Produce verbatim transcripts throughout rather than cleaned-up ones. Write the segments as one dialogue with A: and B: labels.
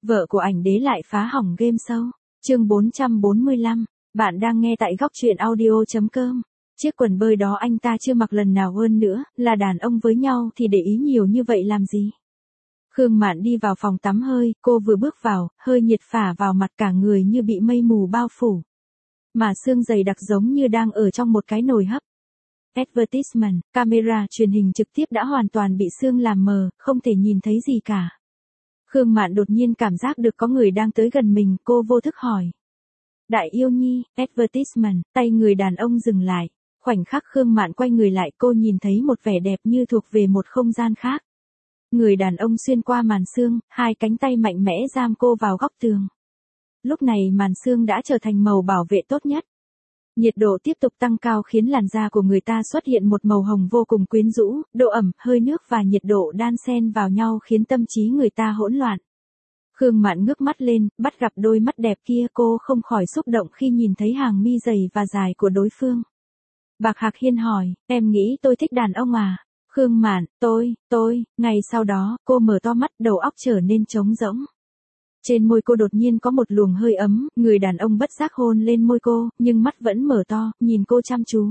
A: Vợ của ảnh đế lại phá hỏng game show. Chương bốn trăm bốn mươi lăm, bạn đang nghe tại góc truyện audio chấm com. Chiếc quần bơi đó anh ta chưa mặc lần nào hơn nữa, là đàn ông với nhau thì để ý nhiều như vậy làm gì? Khương Mạn đi vào phòng tắm hơi, cô vừa bước vào, hơi nhiệt phả vào mặt cả người như bị mây mù bao phủ. Mà xương dày đặc giống như đang ở trong một cái nồi hấp. Advertisement, camera truyền hình trực tiếp đã hoàn toàn bị sương làm mờ, không thể nhìn thấy gì cả. Khương Mạn đột nhiên cảm giác được có người đang tới gần mình, cô vô thức hỏi. Đại yêu nhi, advertisement, tay người đàn ông dừng lại. Khoảnh khắc Khương Mạn quay người lại cô nhìn thấy một vẻ đẹp như thuộc về một không gian khác. Người đàn ông xuyên qua màn sương, hai cánh tay mạnh mẽ giam cô vào góc tường. Lúc này màn sương đã trở thành màu bảo vệ tốt nhất. Nhiệt độ tiếp tục tăng cao khiến làn da của người ta xuất hiện một màu hồng vô cùng quyến rũ, độ ẩm, hơi nước và nhiệt độ đan xen vào nhau khiến tâm trí người ta hỗn loạn. Khương Mạn ngước mắt lên, bắt gặp đôi mắt đẹp kia, cô không khỏi xúc động khi nhìn thấy hàng mi dày và dài của đối phương. Bạc Hạc Hiên hỏi, em nghĩ tôi thích đàn ông à? Khương Mạn, tôi, tôi, ngày sau đó, cô mở to mắt, đầu óc trở nên trống rỗng. Trên môi cô đột nhiên có một luồng hơi ấm, người đàn ông bất giác hôn lên môi cô, nhưng mắt vẫn mở to, nhìn cô chăm chú.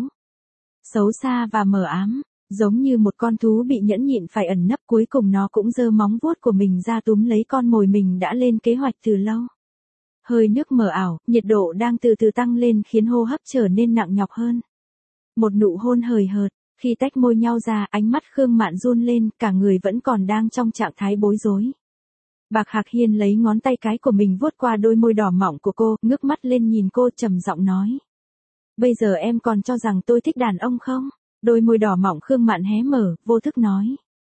A: Xấu xa và mờ ám, giống như một con thú bị nhẫn nhịn phải ẩn nấp, cuối cùng nó cũng giơ móng vuốt của mình ra túm lấy con mồi mình đã lên kế hoạch từ lâu. Hơi nước mờ ảo, nhiệt độ đang từ từ tăng lên khiến hô hấp trở nên nặng nhọc hơn. Một nụ hôn hời hợt, khi tách môi nhau ra, ánh mắt Khương Mạn run lên, cả người vẫn còn đang trong trạng thái bối rối. Bạc Hạc Hiên lấy ngón tay cái của mình vuốt qua đôi môi đỏ mọng của cô, ngước mắt lên nhìn cô trầm giọng nói. Bây giờ em còn cho rằng tôi thích đàn ông không? Đôi môi đỏ mọng Khương Mạn hé mở, vô thức nói.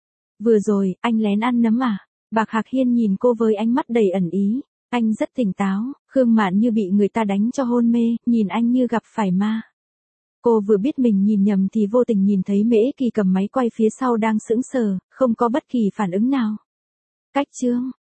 A: Vừa rồi, anh lén ăn nấm à? Bạc Hạc Hiên nhìn cô với ánh mắt đầy ẩn ý. Anh rất tỉnh táo, Khương Mạn như bị người ta đánh cho hôn mê, nhìn anh như gặp phải ma. Cô vừa biết mình nhìn nhầm thì vô tình nhìn thấy Mễ Kỳ cầm máy quay phía sau đang sững sờ, không có bất kỳ phản ứng nào. Cách chương,